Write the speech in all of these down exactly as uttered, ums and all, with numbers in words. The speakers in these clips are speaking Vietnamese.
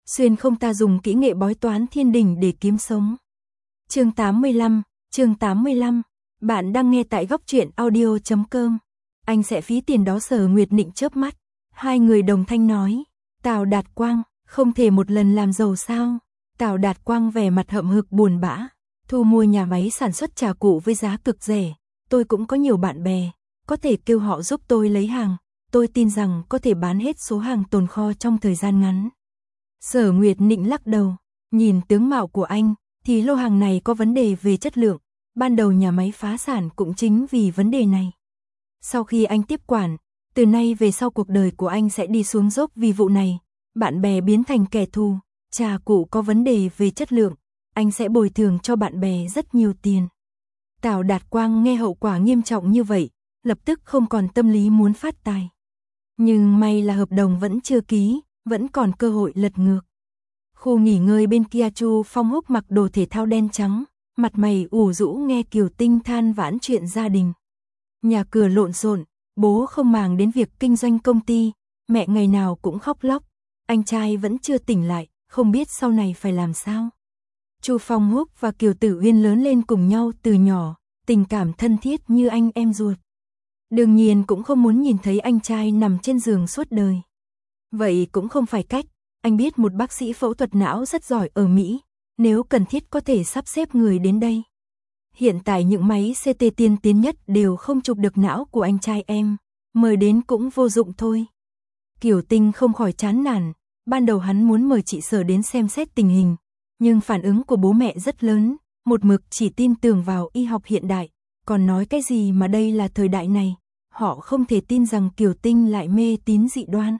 xuyên không ta dùng kỹ nghệ bói toán thiên đình để kiếm sống. Chương tám mươi lăm, chương tám mươi lăm, bạn đang nghe tại góc truyện audio chấm com. Anh sẽ phí tiền đó. Sở Nguyệt Nịnh chớp mắt. Hai người đồng thanh nói. Tào Đạt Quang, không thể một lần làm giàu sao? Tào Đạt Quang vẻ mặt hậm hực buồn bã. Thu mua nhà máy sản xuất trà cụ với giá cực rẻ. Tôi cũng có nhiều bạn bè, có thể kêu họ giúp tôi lấy hàng. Tôi tin rằng có thể bán hết số hàng tồn kho trong thời gian ngắn. Sở Nguyệt Nịnh lắc đầu. Nhìn tướng mạo của anh, thì lô hàng này có vấn đề về chất lượng. Ban đầu nhà máy phá sản cũng chính vì vấn đề này. Sau khi anh tiếp quản, từ nay về sau cuộc đời của anh sẽ đi xuống dốc vì vụ này. Bạn bè biến thành kẻ thù, trà cụ có vấn đề về chất lượng, anh sẽ bồi thường cho bạn bè rất nhiều tiền. Tào Đạt Quang nghe hậu quả nghiêm trọng như vậy, lập tức không còn tâm lý muốn phát tài. Nhưng may là hợp đồng vẫn chưa ký, vẫn còn cơ hội lật ngược. Khu nghỉ ngơi bên kia, Chu Phong Húc mặc đồ thể thao đen trắng, mặt mày ủ rũ nghe Kiều Tinh than vãn chuyện gia đình. Nhà cửa lộn xộn, bố không màng đến việc kinh doanh công ty, mẹ ngày nào cũng khóc lóc, anh trai vẫn chưa tỉnh lại, không biết sau này phải làm sao. Chu Phong Húc và Kiều Tử Uyên lớn lên cùng nhau từ nhỏ, tình cảm thân thiết như anh em ruột. Đương nhiên cũng không muốn nhìn thấy anh trai nằm trên giường suốt đời. Vậy cũng không phải cách, anh biết một bác sĩ phẫu thuật não rất giỏi ở Mỹ, nếu cần thiết có thể sắp xếp người đến đây. Hiện tại những máy xê tê tiên tiến nhất đều không chụp được não của anh trai em, mời đến cũng vô dụng thôi. Kiều Tinh không khỏi chán nản, ban đầu hắn muốn mời chị Sở đến xem xét tình hình, nhưng phản ứng của bố mẹ rất lớn, một mực chỉ tin tưởng vào y học hiện đại, còn nói cái gì mà đây là thời đại này, họ không thể tin rằng Kiều Tinh lại mê tín dị đoan.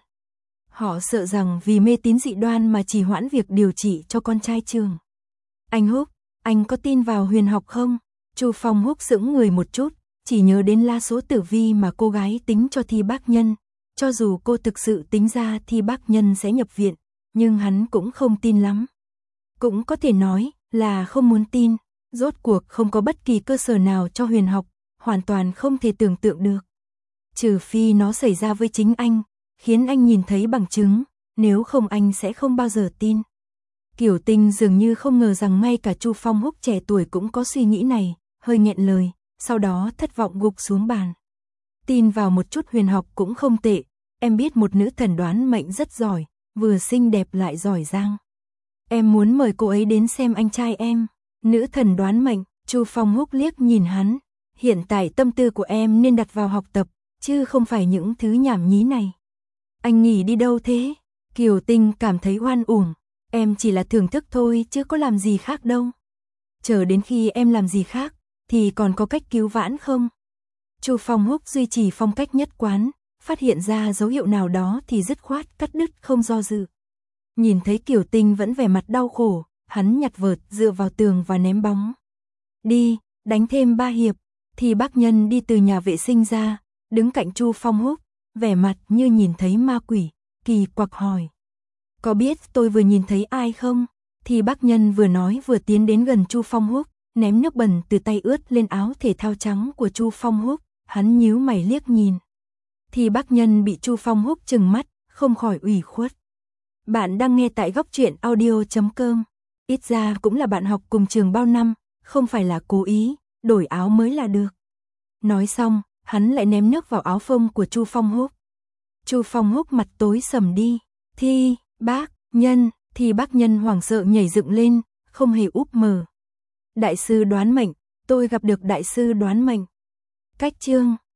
Họ sợ rằng vì mê tín dị đoan mà trì hoãn việc điều trị cho con trai Trường. Anh Húc, anh có tin vào huyền học không? Chu Phong Húc sững người một chút, chỉ nhớ đến la số tử vi mà cô gái tính cho Thi Bác Nhân. Cho dù cô thực sự tính ra Thi Bác Nhân sẽ nhập viện, nhưng hắn cũng không tin lắm. Cũng có thể nói là không muốn tin, rốt cuộc không có bất kỳ cơ sở nào cho huyền học, hoàn toàn không thể tưởng tượng được. Trừ phi nó xảy ra với chính anh, khiến anh nhìn thấy bằng chứng, nếu không anh sẽ không bao giờ tin. Kiều Tinh dường như không ngờ rằng ngay cả Chu Phong Húc trẻ tuổi cũng có suy nghĩ này, hơi nghẹn lời, sau đó thất vọng gục xuống bàn. Tin vào một chút huyền học cũng không tệ, em biết một nữ thần đoán mệnh rất giỏi, vừa xinh đẹp lại giỏi giang. Em muốn mời cô ấy đến xem anh trai em. Nữ thần đoán mệnh, Chu Phong Húc liếc nhìn hắn, hiện tại tâm tư của em nên đặt vào học tập, chứ không phải những thứ nhảm nhí này. Anh nghỉ đi đâu thế? Kiều Tinh cảm thấy oan uổng, em chỉ là thưởng thức thôi chứ có làm gì khác đâu. Chờ đến khi em làm gì khác, thì còn có cách cứu vãn không? Chu Phong Húc duy trì phong cách nhất quán, phát hiện ra dấu hiệu nào đó thì dứt khoát cắt đứt không do dự. Nhìn thấy Kiều Tinh vẫn vẻ mặt đau khổ, hắn nhặt vợt dựa vào tường và ném bóng. Đi, đánh thêm ba hiệp. Thì Bác Nhân đi từ nhà vệ sinh ra, đứng cạnh Chu Phong Húc, vẻ mặt như nhìn thấy ma quỷ, kỳ quặc hỏi. Có biết tôi vừa nhìn thấy ai không? Thì Bác Nhân vừa nói vừa tiến đến gần Chu Phong Húc, ném nước bẩn từ tay ướt lên áo thể thao trắng của Chu Phong Húc, hắn nhíu mày liếc nhìn. Thì Bác Nhân bị Chu Phong Húc trừng mắt, không khỏi ủy khuất. Bạn đang nghe tại góc truyện audio chấm com. Ít ra cũng là bạn học cùng trường bao năm, không phải là cố ý, đổi áo mới là được. Nói xong, hắn lại ném nước vào áo phông của Chu Phong Húc. Chu Phong Húc mặt tối sầm đi. Thi, Bác Nhân, Thì Bác Nhân hoảng sợ nhảy dựng lên, không hề úp mờ. Đại sư đoán mệnh, tôi gặp được đại sư đoán mệnh. Cách chương